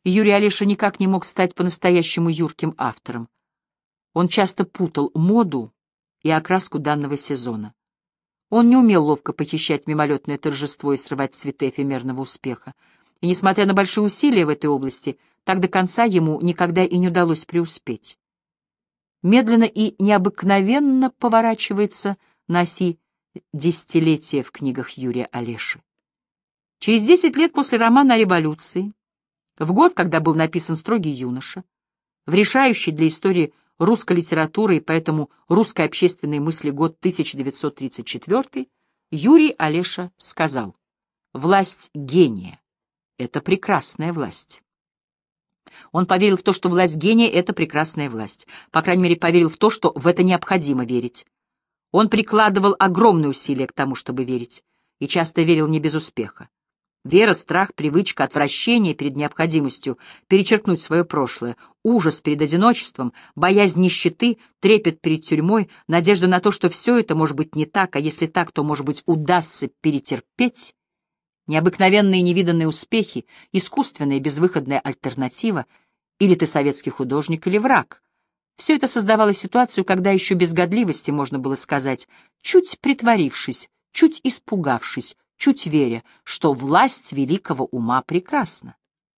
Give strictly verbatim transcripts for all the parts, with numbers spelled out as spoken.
Юрий Олеша никак не мог стать по-настоящему юрким автором. Он часто путал моду и окраску данного сезона. Он не умел ловко похищать мимолетное торжество и срывать цветы эфемерного успеха. И, несмотря на большие усилия в этой области, так до конца ему никогда и не удалось преуспеть. Медленно и необыкновенно поворачивается на оси десятилетия в книгах Юрия Олеши. Через десять лет после романа о революции, в год, когда был написан «Строгий юноша», в решающий для истории русской литературы и поэтому русской общественной мысли год тысяча девятьсот тридцать четвёртый, Юрий Олеша сказал: «Власть гения — это прекрасная власть». Он поверил в то, что власть гения — это прекрасная власть. По крайней мере, поверил в то, что в это необходимо верить. Он прикладывал огромные усилия к тому, чтобы верить, и часто верил не без успеха. Вера, страх, привычка, отвращение перед необходимостью перечеркнуть свое прошлое, ужас перед одиночеством, боязнь нищеты, трепет перед тюрьмой, надежда на то, что все это может быть не так, а если так, то, может быть, удастся перетерпеть, необыкновенные невиданные успехи, искусственная безвыходная альтернатива, или ты советский художник, или враг. Все это создавало ситуацию, когда еще без годливости можно было сказать, чуть притворившись, чуть испугавшись, чуть веря, что власть великого ума прекрасна.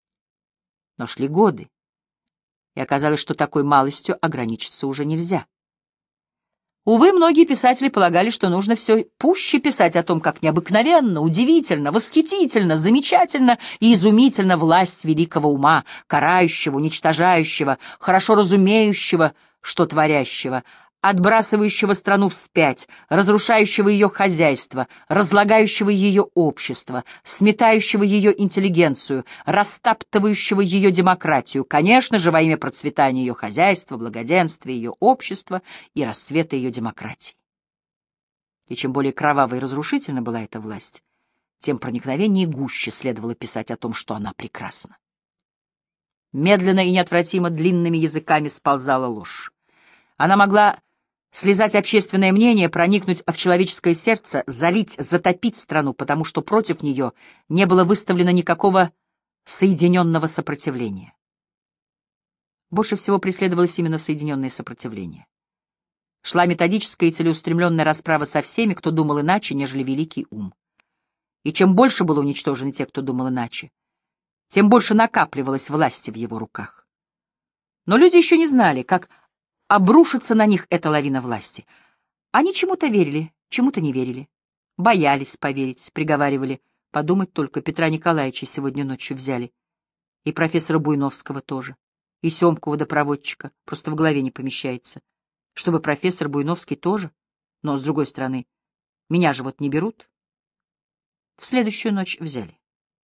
Но шли годы, и оказалось, что такой малостью ограничиться уже нельзя. Увы, многие писатели полагали, что нужно все пуще писать о том, как необыкновенно, удивительно, восхитительно, замечательно и изумительно власть великого ума, карающего, уничтожающего, хорошо разумеющего, что творящего, отбрасывающего страну вспять, разрушающего ее хозяйство, разлагающего ее общество, сметающего ее интеллигенцию, растаптывающего ее демократию, конечно же, во имя процветания ее хозяйства, благоденствия ее общества и расцвета ее демократии. И чем более кровавой и разрушительна была эта власть, тем проникновеннее и гуще следовало писать о том, что она прекрасна. Медленно и неотвратимо длинными языками сползала ложь. Она могла слезать общественное мнение, проникнуть в человеческое сердце, залить, затопить страну, потому что против нее не было выставлено никакого соединенного сопротивления. Больше всего преследовалось именно соединенное сопротивление. Шла методическая и целеустремленная расправа со всеми, кто думал иначе, нежели великий ум. И чем больше было уничтожено тех, кто думал иначе, тем больше накапливалось власти в его руках. Но люди еще не знали, как обрушится на них эта лавина власти. Они чему-то верили, чему-то не верили. Боялись поверить, приговаривали. Подумать только, Петра Николаевича сегодня ночью взяли. И профессора Буйновского тоже. И Семку водопроводчика. Просто в голове не помещается. Чтобы профессор Буйновский тоже. Но, с другой стороны, меня же вот не берут. В следующую ночь взяли.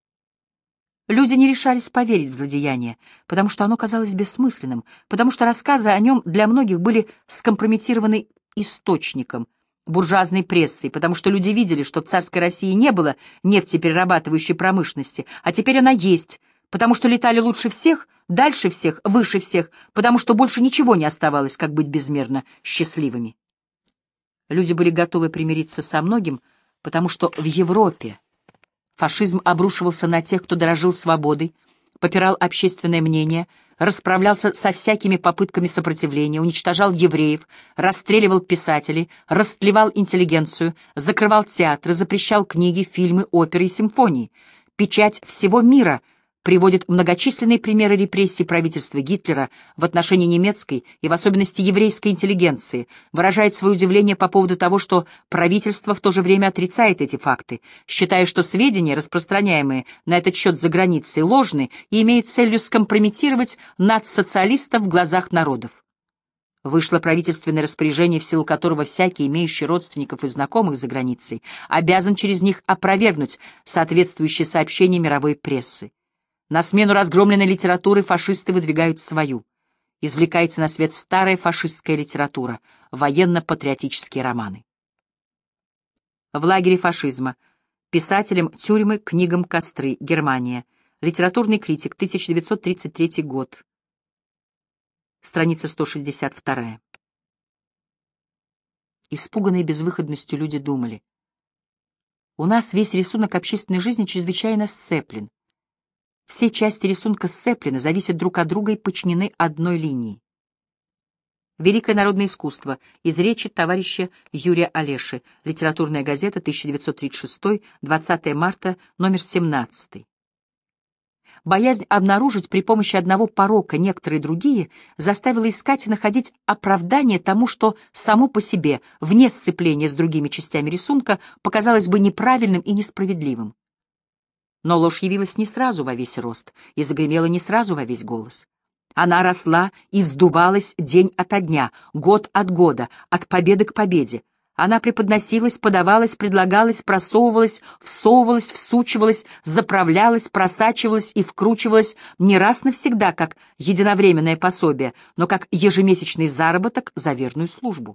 Люди не решались поверить в злодеяние, потому что оно казалось бессмысленным, потому что рассказы о нем для многих были скомпрометированы источником, буржуазной прессой, потому что люди видели, что в царской России не было нефтеперерабатывающей промышленности, а теперь она есть, потому что летали лучше всех, дальше всех, выше всех, потому что больше ничего не оставалось, как быть безмерно счастливыми. Люди были готовы примириться со многим, потому что в Европе фашизм обрушивался на тех, кто дорожил свободой, попирал общественное мнение, расправлялся со всякими попытками сопротивления, уничтожал евреев, расстреливал писателей, растлевал интеллигенцию, закрывал театры, запрещал книги, фильмы, оперы и симфонии. Печать всего мира приводит многочисленные примеры репрессий правительства Гитлера в отношении немецкой и в особенности еврейской интеллигенции, выражает свое удивление по поводу того, что правительство в то же время отрицает эти факты, считая, что сведения, распространяемые на этот счет за границей, ложны и имеют целью скомпрометировать нацсоциалистов в глазах народов. Вышло правительственное распоряжение, в силу которого всякий, имеющий родственников и знакомых за границей, обязан через них опровергнуть соответствующие сообщения мировой прессы. На смену разгромленной литературы фашисты выдвигают свою. Извлекается на свет старая фашистская литература, военно-патриотические романы. В лагере фашизма. Писателям тюрьмы, книгам костры. Германия. Литературный критик, тысяча девятьсот тридцать третий год. Страница сто шестьдесят два. Испуганные безвыходностью люди думали: у нас весь рисунок общественной жизни чрезвычайно сцеплен. Все части рисунка сцеплены, зависят друг от друга и подчинены одной линии. Великое народное искусство. Из речи товарища Юрия Олеши. Литературная газета, тысяча девятьсот тридцать шестой, двадцатое марта, номер семнадцатый. Боязнь обнаружить при помощи одного порока некоторые другие заставила искать и находить оправдание тому, что само по себе, вне сцепления с другими частями рисунка, показалось бы неправильным и несправедливым. Но ложь явилась не сразу во весь рост и загремела не сразу во весь голос. Она росла и вздувалась день ото дня, год от года, от победы к победе. Она преподносилась, подавалась, предлагалась, просовывалась, всовывалась, всучивалась, заправлялась, просачивалась и вкручивалась не раз навсегда, как единовременное пособие, но как ежемесячный заработок за верную службу.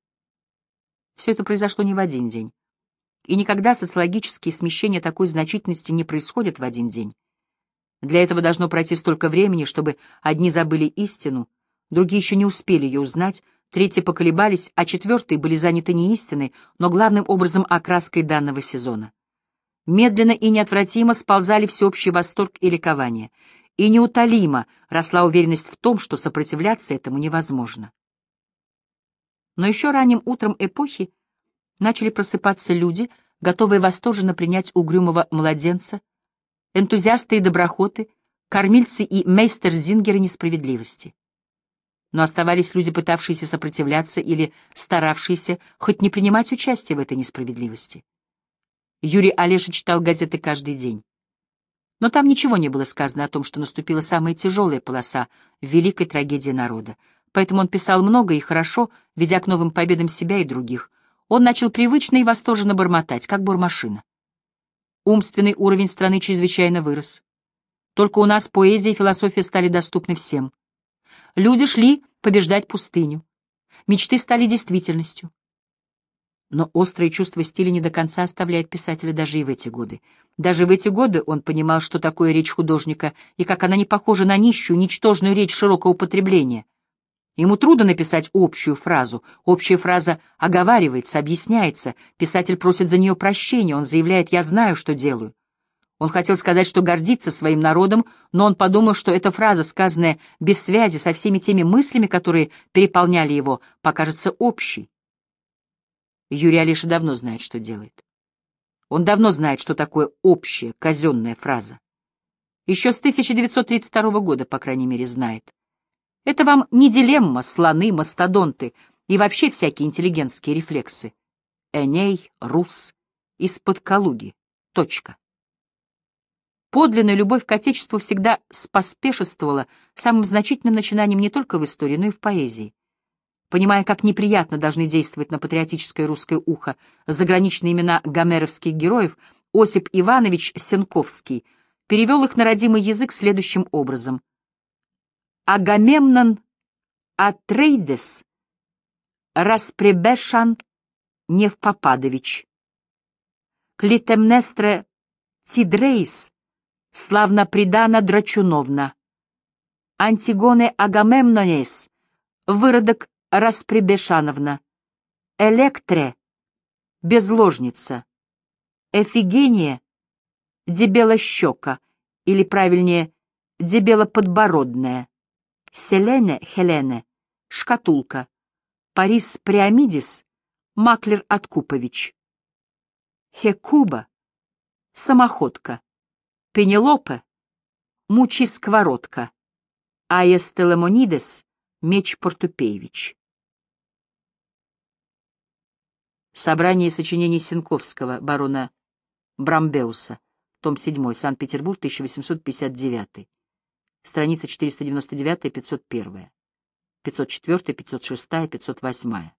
Все это произошло не в один день. И никогда социологические смещения такой значительности не происходят в один день. Для этого должно пройти столько времени, чтобы одни забыли истину, другие еще не успели ее узнать, третьи поколебались, а четвертые были заняты не истиной, но главным образом окраской данного сезона. Медленно и неотвратимо сползали всеобщий восторг и ликование, и неутолимо росла уверенность в том, что сопротивляться этому невозможно. Но еще ранним утром эпохи начали просыпаться люди, готовые восторженно принять угрюмого младенца, энтузиасты и доброхоты, кормильцы и мейстерзингеры несправедливости. Но оставались люди, пытавшиеся сопротивляться или старавшиеся хоть не принимать участие в этой несправедливости. Юрий Олеша читал газеты каждый день. Но там ничего не было сказано о том, что наступила самая тяжелая полоса в великой трагедии народа. Поэтому он писал много и хорошо, ведя к новым победам себя и других. Он начал привычно и восторженно бормотать, как бормашина. Умственный уровень страны чрезвычайно вырос. Только у нас поэзия и философия стали доступны всем. Люди шли побеждать пустыню. Мечты стали действительностью. Но острое чувство стиля не до конца оставляет писателя даже и в эти годы. Даже в эти годы он понимал, что такое речь художника и как она не похожа на нищую, ничтожную речь широкого употребления. Ему трудно написать общую фразу. Общая фраза оговаривается, объясняется. Писатель просит за нее прощения. Он заявляет: «Я знаю, что делаю». Он хотел сказать, что гордится своим народом, но он подумал, что эта фраза, сказанная без связи со всеми теми мыслями, которые переполняли его, покажется общей. Юрий Олеша давно знает, что делает. Он давно знает, что такое общая, казенная фраза. Еще с тысяча девятьсот тридцать второго года, по крайней мере, знает. Это вам не дилемма, слоны, мастодонты и вообще всякие интеллигентские рефлексы. Эней, Рус, из-под Калуги. Точка. Подлинная любовь к Отечеству всегда споспешествовала самым значительным начинанием не только в истории, но и в поэзии. Понимая, как неприятно должны действовать на патриотическое русское ухо заграничные имена гомеровских героев, Осип Иванович Сенковский перевел их на родимый язык следующим образом. Агамемнон Атрейдес Распребешан Невпопадович Клитемнестре Тидрейс славно предана Драчуновна Антигоне Агамемнонес выродок Распребешановна Электре безложница Эфигения Дебелощека или, правильнее, Дебелоподбородная Селене Хелене Шкатулка Парис Приамидис Маклер Откупович Хекуба Самоходка Пенелопе Мучи-сковородка Аес Телемонидес Меч Портупеевич. Собрание сочинений Сенковского, барона Брамбеуса, том седьмой, Санкт-Петербург, тысяча восемьсот пятьдесят девятый, страница четыреста девяносто девять — пятьсот один, пятьсот четыре, пятьсот шесть, пятьсот восемь.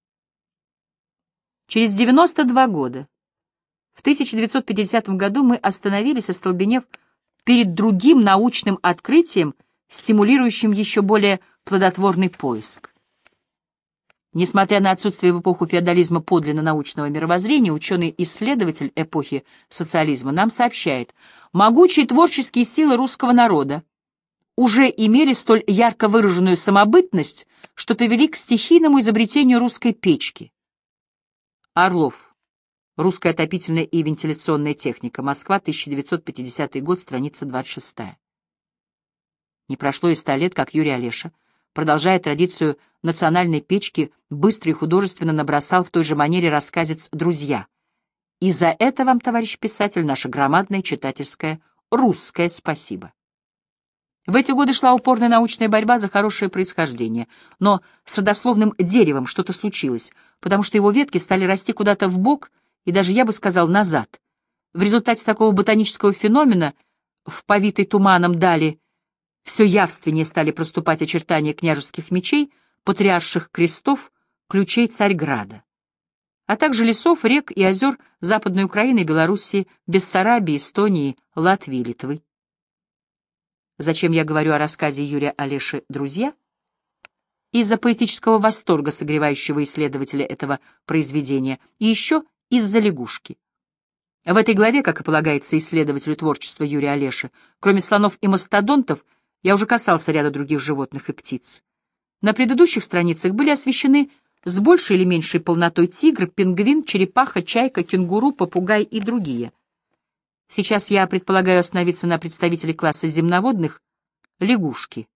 Через девяносто два года, в тысяча девятьсот пятидесятом году, мы остановились, остолбенев перед другим научным открытием, стимулирующим еще более плодотворный поиск. Несмотря на отсутствие в эпоху феодализма подлинно научного мировоззрения, ученый-исследователь эпохи социализма нам сообщает: могучие творческие силы русского народа уже имели столь ярко выраженную самобытность, что привели к стихийному изобретению русской печки. Орлов. Русская отопительная и вентиляционная техника. Москва, тысяча девятьсот пятидесятый год, страница двадцать шестая. Не прошло и ста лет, как Юрий Олеша, продолжая традицию национальной печки, быстро и художественно набросал в той же манере рассказец «Друзья». И за это вам, товарищ писатель, наше громадное читательское русское спасибо. В эти годы шла упорная научная борьба за хорошее происхождение, но с родословным деревом что-то случилось, потому что его ветки стали расти куда-то вбок и даже, я бы сказал, назад. В результате такого ботанического феномена в повитой туманом дали все явственнее стали проступать очертания княжеских мечей, патриарших крестов, ключей Царьграда, а также лесов, рек и озер Западной Украины, Белоруссии, Бессарабии, Эстонии, Латвии, Литвы. Зачем я говорю о рассказе Юрия Олеши «Друзья»? Из-за поэтического восторга, согревающего исследователя этого произведения, и еще из-за лягушки. В этой главе, как и полагается исследователю творчества Юрия Олеши, кроме слонов и мастодонтов, я уже касался ряда других животных и птиц. На предыдущих страницах были освещены с большей или меньшей полнотой тигр, пингвин, черепаха, чайка, кенгуру, попугай и другие. Сейчас я предполагаю остановиться на представителе класса земноводных — лягушки.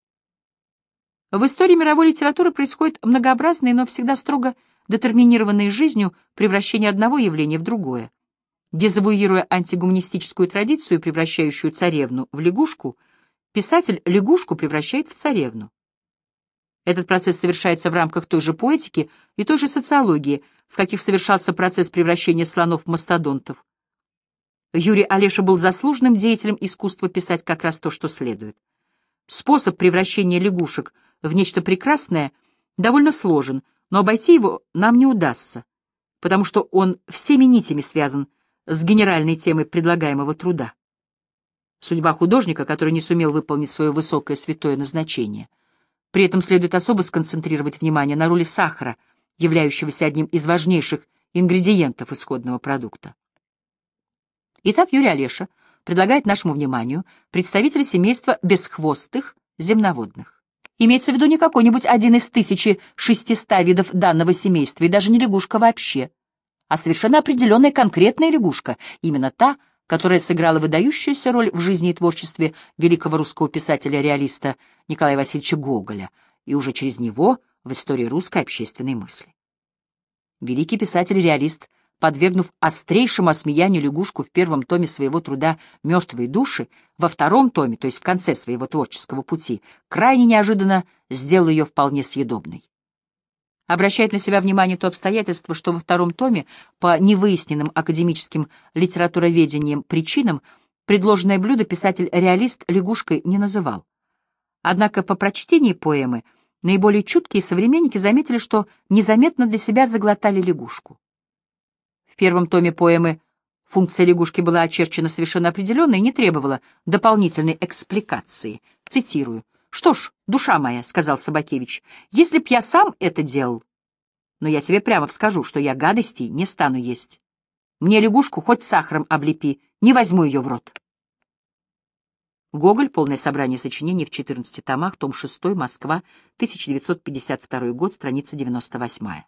В истории мировой литературы происходят многообразные, но всегда строго детерминированные жизнью превращения одного явления в другое. Дезавуируя антигуманистическую традицию, превращающую царевну в лягушку, писатель лягушку превращает в царевну. Этот процесс совершается в рамках той же поэтики и той же социологии, в каких совершался процесс превращения слонов в мастодонтов. Юрий Олеша был заслуженным деятелем искусства писать как раз то, что следует. Способ превращения лягушек в нечто прекрасное довольно сложен, но обойти его нам не удастся, потому что он всеми нитями связан с генеральной темой предлагаемого труда. Судьба художника, который не сумел выполнить свое высокое святое назначение. При этом следует особо сконцентрировать внимание на роли сахара, являющегося одним из важнейших ингредиентов исходного продукта. Итак, Юрий Олеша предлагает нашему вниманию представителя семейства бесхвостых земноводных. Имеется в виду не какой-нибудь один из тысячи шестисот видов данного семейства, и даже не лягушка вообще, а совершенно определенная конкретная лягушка, именно та, которая сыграла выдающуюся роль в жизни и творчестве великого русского писателя-реалиста Николая Васильевича Гоголя и уже через него в истории русской общественной мысли. Великий писатель-реалист, подвергнув острейшему осмеянию лягушку в первом томе своего труда «Мертвые души», во втором томе, то есть в конце своего творческого пути, крайне неожиданно сделал ее вполне съедобной. Обращает на себя внимание то обстоятельство, что во втором томе по невыясненным академическим литературоведением причинам предложенное блюдо писатель-реалист лягушкой не называл. Однако по прочтении поэмы наиболее чуткие современники заметили, что незаметно для себя заглотали лягушку. В первом томе поэмы функция лягушки была очерчена совершенно определенно и не требовала дополнительной экспликации. Цитирую. «Что ж, душа моя, — сказал Собакевич, — если б я сам это делал, но я тебе прямо скажу, что я гадостей не стану есть. Мне лягушку хоть сахаром облепи, не возьму ее в рот». Гоголь. Полное собрание сочинений в четырнадцати томах, том шестой, Москва, тысяча девятьсот пятьдесят второй год, страница девяносто восьмая.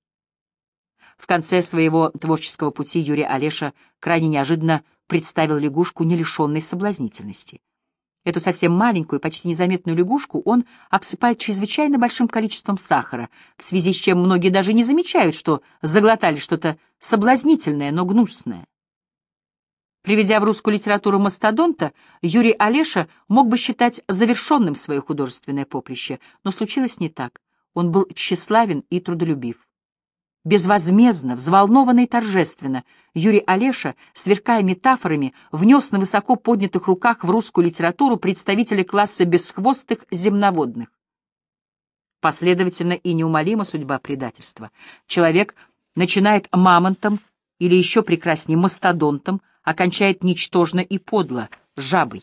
В конце своего творческого пути Юрий Олеша крайне неожиданно представил лягушку, не лишенной соблазнительности. Эту совсем маленькую, почти незаметную лягушку он обсыпает чрезвычайно большим количеством сахара, в связи с чем многие даже не замечают, что заглотали что-то соблазнительное, но гнусное. Приведя в русскую литературу мастодонта, Юрий Олеша мог бы считать завершенным свое художественное поприще, но случилось не так. Он был тщеславен и трудолюбив. Безвозмездно, взволнованно и торжественно Юрий Олеша, сверкая метафорами, внес на высоко поднятых руках в русскую литературу представителей класса бесхвостых земноводных. Последовательно и неумолима судьба предательства. Человек начинает мамонтом или еще прекраснее мастодонтом, а кончает ничтожно и подло жабой.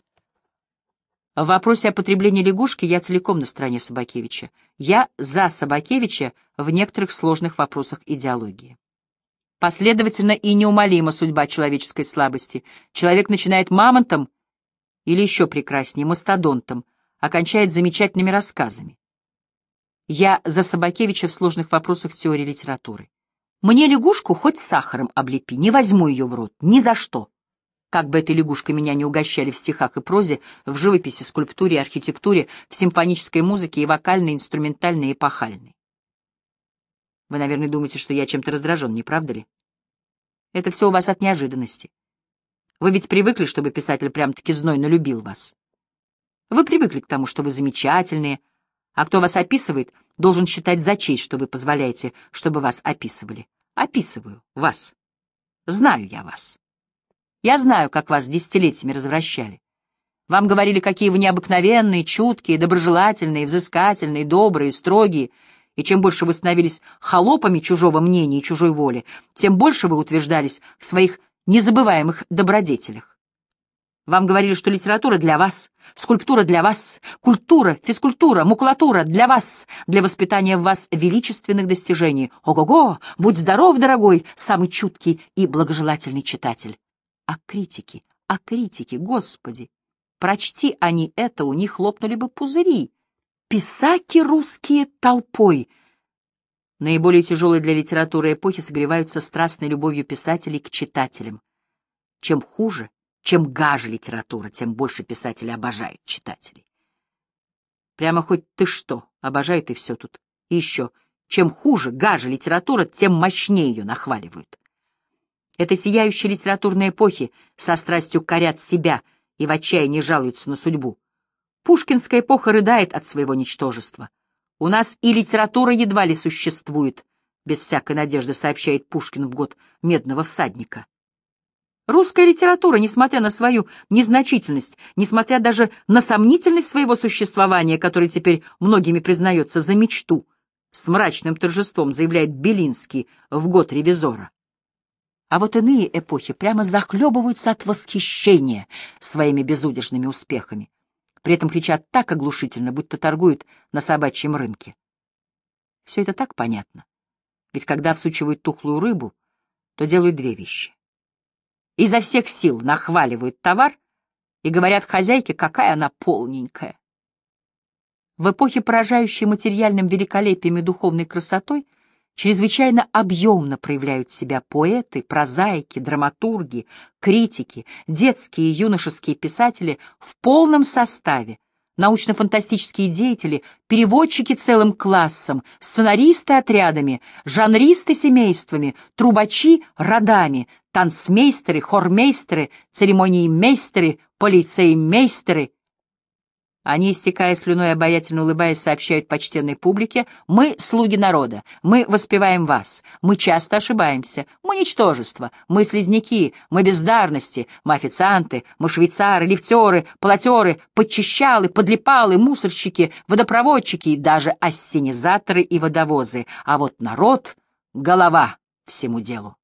В вопросе о потреблении лягушки я целиком на стороне Собакевича. Я за Собакевича в некоторых сложных вопросах идеологии. Последовательно и неумолима судьба человеческой слабости. Человек начинает мамонтом или еще прекраснее мастодонтом, а кончает замечательными рассказами. Я за Собакевича в сложных вопросах теории литературы. Мне лягушку хоть сахаром облепи, не возьму ее в рот, ни за что. Как бы этой лягушкой меня не угощали в стихах и прозе, в живописи, скульптуре, архитектуре, в симфонической музыке и вокальной, инструментальной и эпохальной. Вы, наверное, думаете, что я чем-то раздражен, не правда ли? Это все у вас от неожиданности. Вы ведь привыкли, чтобы писатель прям-таки знойно любил вас. Вы привыкли к тому, что вы замечательные, а кто вас описывает, должен считать за честь, что вы позволяете, чтобы вас описывали. Описываю вас. Знаю я вас. Я знаю, как вас десятилетиями развращали. Вам говорили, какие вы необыкновенные, чуткие, доброжелательные, взыскательные, добрые, строгие, и чем больше вы становились холопами чужого мнения и чужой воли, тем больше вы утверждались в своих незабываемых добродетелях. Вам говорили, что литература для вас, скульптура для вас, культура, физкультура, макулатура для вас, для воспитания в вас величественных достижений. Ого-го, будь здоров, дорогой, самый чуткий и благожелательный читатель. А критики, а критики, Господи, прочти они это, у них лопнули бы пузыри. Писаки русские толпой. Наиболее тяжелые для литературы эпохи согреваются страстной любовью писателей к читателям. Чем хуже, чем гаже литература, тем больше писатели обожают читателей. Прямо хоть ты что, обожают и все тут. И еще, чем хуже, гаже литература, тем мощнее ее нахваливают. Это сияющие литературные эпохи со страстью корят себя и в отчаянии жалуются на судьбу. Пушкинская эпоха рыдает от своего ничтожества. У нас и литература едва ли существует, без всякой надежды сообщает Пушкин в год «Медного всадника». Русская литература, несмотря на свою незначительность, несмотря даже на сомнительность своего существования, которое теперь многими признается за мечту, с мрачным торжеством заявляет Белинский в год ревизора. А вот иные эпохи прямо захлебываются от восхищения своими безудержными успехами. При этом кричат так оглушительно, будто торгуют на собачьем рынке. Все это так понятно. Ведь когда всучивают тухлую рыбу, то делают две вещи. Изо всех сил нахваливают товар и говорят хозяйке, какая она полненькая. В эпохе, поражающей материальным великолепием и духовной красотой, чрезвычайно объемно проявляют себя поэты, прозаики, драматурги, критики, детские и юношеские писатели в полном составе, научно-фантастические деятели, переводчики целым классом, сценаристы отрядами, жанристы семействами, трубачи родами, танцмейстеры, хормейстеры, церемониймейстеры, полицеймейстеры. Они, истекая слюной, обаятельно улыбаясь, сообщают почтенной публике: «Мы — слуги народа, мы воспеваем вас, мы часто ошибаемся, мы — ничтожество, мы — слизняки, мы — бездарности, мы — официанты, мы — швейцары, лифтеры, полотеры, подчищалы, подлипалы, мусорщики, водопроводчики и даже ассенизаторы и водовозы, а вот народ — голова всему делу».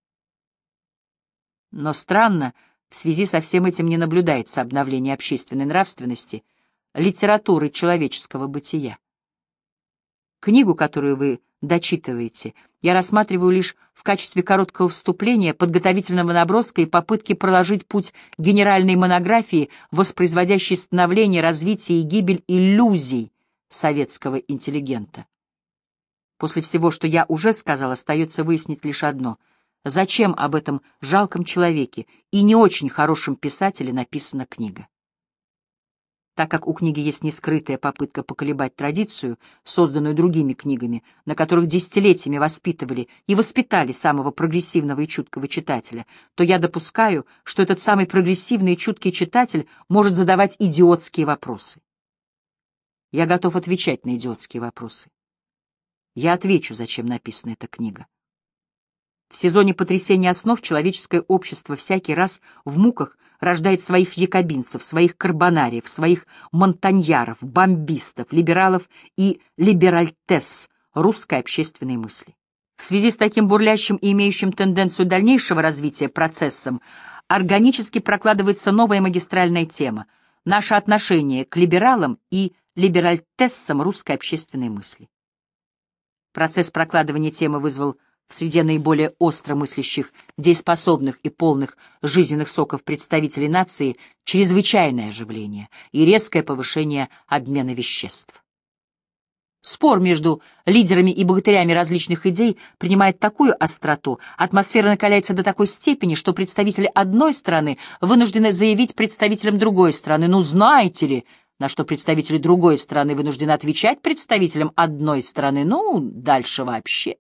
Но странно, в связи со всем этим не наблюдается обновление общественной нравственности, литературы человеческого бытия. Книгу, которую вы дочитываете, я рассматриваю лишь в качестве короткого вступления, подготовительного наброска и попытки проложить путь генеральной монографии, воспроизводящей становление, развитие и гибель иллюзий советского интеллигента. После всего, что я уже сказал, остается выяснить лишь одно: зачем об этом жалком человеке и не очень хорошем писателе написана книга? Так как у книги есть нескрытая попытка поколебать традицию, созданную другими книгами, на которых десятилетиями воспитывали и воспитали самого прогрессивного и чуткого читателя, то я допускаю, что этот самый прогрессивный и чуткий читатель может задавать идиотские вопросы. Я готов отвечать на идиотские вопросы. Я отвечу, зачем написана эта книга. В сезоне потрясения основ человеческое общество всякий раз в муках рождает своих якобинцев, своих карбонариев, своих монтаньяров, бомбистов, либералов и либеральтесс русской общественной мысли. В связи с таким бурлящим и имеющим тенденцию дальнейшего развития процессом органически прокладывается новая магистральная тема — наше отношение к либералам и либеральтессам русской общественной мысли. Процесс прокладывания темы вызвал в среде наиболее остро мыслящих, дееспособных и полных жизненных соков представителей нации чрезвычайное оживление и резкое повышение обмена веществ. Спор между лидерами и богатырями различных идей принимает такую остроту, атмосфера накаляется до такой степени, что представители одной страны вынуждены заявить представителям другой страны: «Ну, знаете ли», на что представители другой страны вынуждены отвечать представителям одной страны: «Ну, дальше вообще».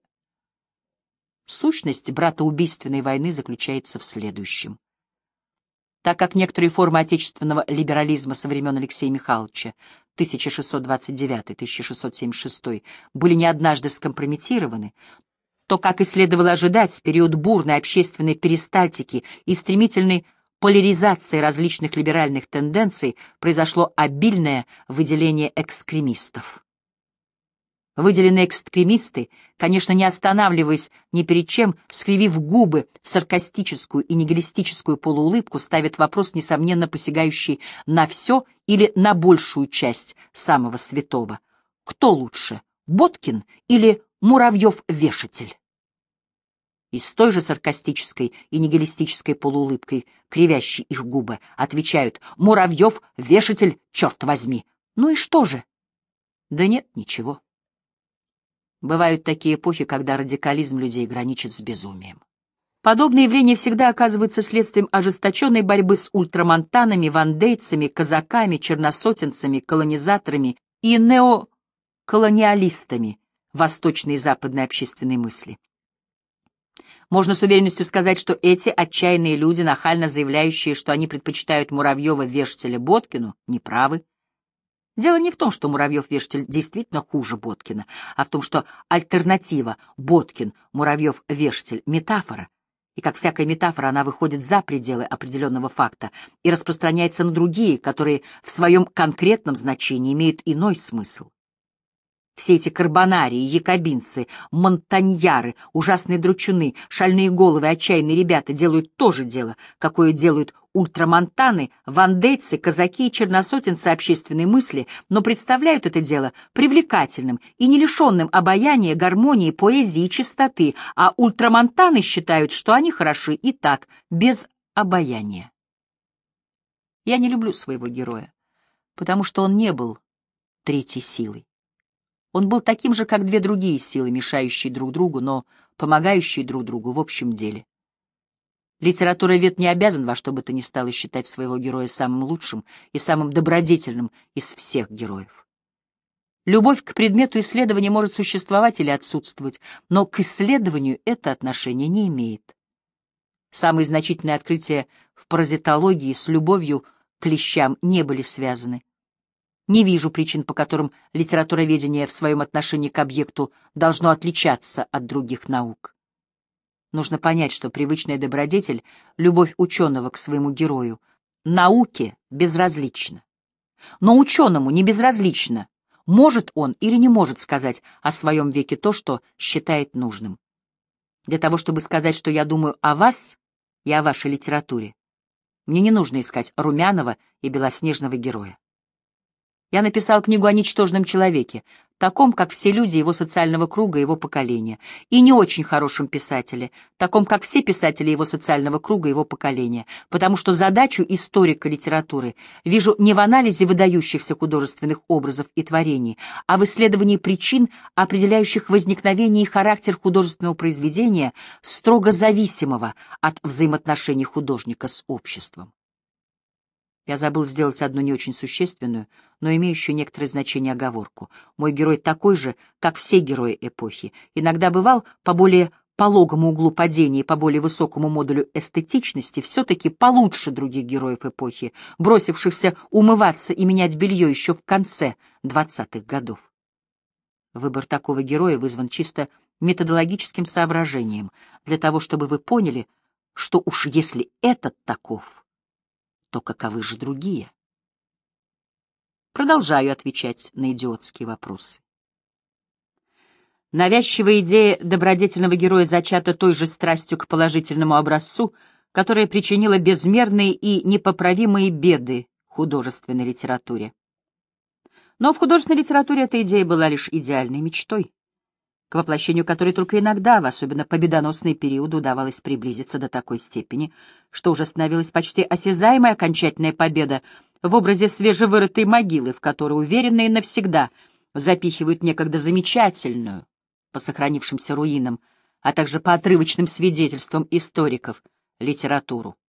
Сущность братоубийственной войны заключается в следующем. Так как некоторые формы отечественного либерализма со времен Алексея Михайловича тысяча шестьсот двадцать девятый — тысяча шестьсот семьдесят шестой были не однажды скомпрометированы, то, как и следовало ожидать, в период бурной общественной перистальтики и стремительной поляризации различных либеральных тенденций произошло обильное выделение экстремистов. Выделенные экстремисты, конечно, не останавливаясь ни перед чем, скривив губы в саркастическую и нигилистическую полуулыбку, ставят вопрос, несомненно посягающий на все или на большую часть самого святого: кто лучше, Боткин или Муравьев-вешатель? И с той же саркастической и нигилистической полуулыбкой, кривящей их губы, отвечают: Муравьев-вешатель, черт возьми! Ну и что же? Да нет, ничего. Бывают такие эпохи, когда радикализм людей граничит с безумием. Подобные явления всегда оказываются следствием ожесточенной борьбы с ультрамонтанами, вандейцами, казаками, черносотенцами, колонизаторами и неоколониалистами восточной и западной общественной мысли. Можно с уверенностью сказать, что эти отчаянные люди, нахально заявляющие, что они предпочитают Муравьева-вешателя Боткину, неправы. Дело не в том, что Муравьев-вешатель действительно хуже Боткина, а в том, что альтернатива Боткин-Муравьев-вешатель — метафора, и, как всякая метафора, она выходит за пределы определенного факта и распространяется на другие, которые в своем конкретном значении имеют иной смысл. Все эти карбонарии, якобинцы, монтаньяры, ужасные дручуны, шальные головы, отчаянные ребята делают то же дело, какое делают ультрамонтаны, вандейцы, казаки и черносотенцы общественной мысли, но представляют это дело привлекательным и не лишенным обаяния, гармонии, поэзии и чистоты, а ультрамонтаны считают, что они хороши и так, без обаяния. Я не люблю своего героя, потому что он не был третьей силой. Он был таким же, как две другие силы, мешающие друг другу, но помогающие друг другу в общем деле. Литературовед не обязан во что бы то ни стало считать своего героя самым лучшим и самым добродетельным из всех героев. Любовь к предмету исследования может существовать или отсутствовать, но к исследованию это отношение не имеет. Самые значительные открытия в паразитологии с любовью к клещам не были связаны. Не вижу причин, по которым литературоведение в своем отношении к объекту должно отличаться от других наук. Нужно понять, что привычная добродетель, любовь ученого к своему герою, науке безразлична. Но ученому не безразлично, может он или не может сказать о своем веке то, что считает нужным. Для того, чтобы сказать, что я думаю о вас и о вашей литературе, мне не нужно искать румяного и белоснежного героя. Я написал книгу о ничтожном человеке, таком, как все люди его социального круга, его поколения, и не очень хорошем писателе, таком, как все писатели его социального круга, его поколения, потому что задачу историка литературы вижу не в анализе выдающихся художественных образов и творений, а в исследовании причин, определяющих возникновение и характер художественного произведения, строго зависимого от взаимоотношений художника с обществом. Я забыл сделать одну не очень существенную, но имеющую некоторое значение оговорку. Мой герой такой же, как все герои эпохи. Иногда бывал по более пологому углу падения и по более высокому модулю эстетичности, все-таки получше других героев эпохи, бросившихся умываться и менять белье еще в конце двадцатых годов. Выбор такого героя вызван чисто методологическим соображением, для того, чтобы вы поняли, что уж если этот таков, то каковы же другие? Продолжаю отвечать на идиотские вопросы. Навязчивая идея добродетельного героя зачата той же страстью к положительному образцу, которая причинила безмерные и непоправимые беды художественной литературе. Но в художественной литературе эта идея была лишь идеальной мечтой, к воплощению которой только иногда, в особенно победоносные периоды, удавалось приблизиться до такой степени, что уже становилась почти осязаемая окончательная победа в образе свежевырытой могилы, в которой уверенно и навсегда запихивают некогда замечательную, по сохранившимся руинам, а также по отрывочным свидетельствам историков, литературу.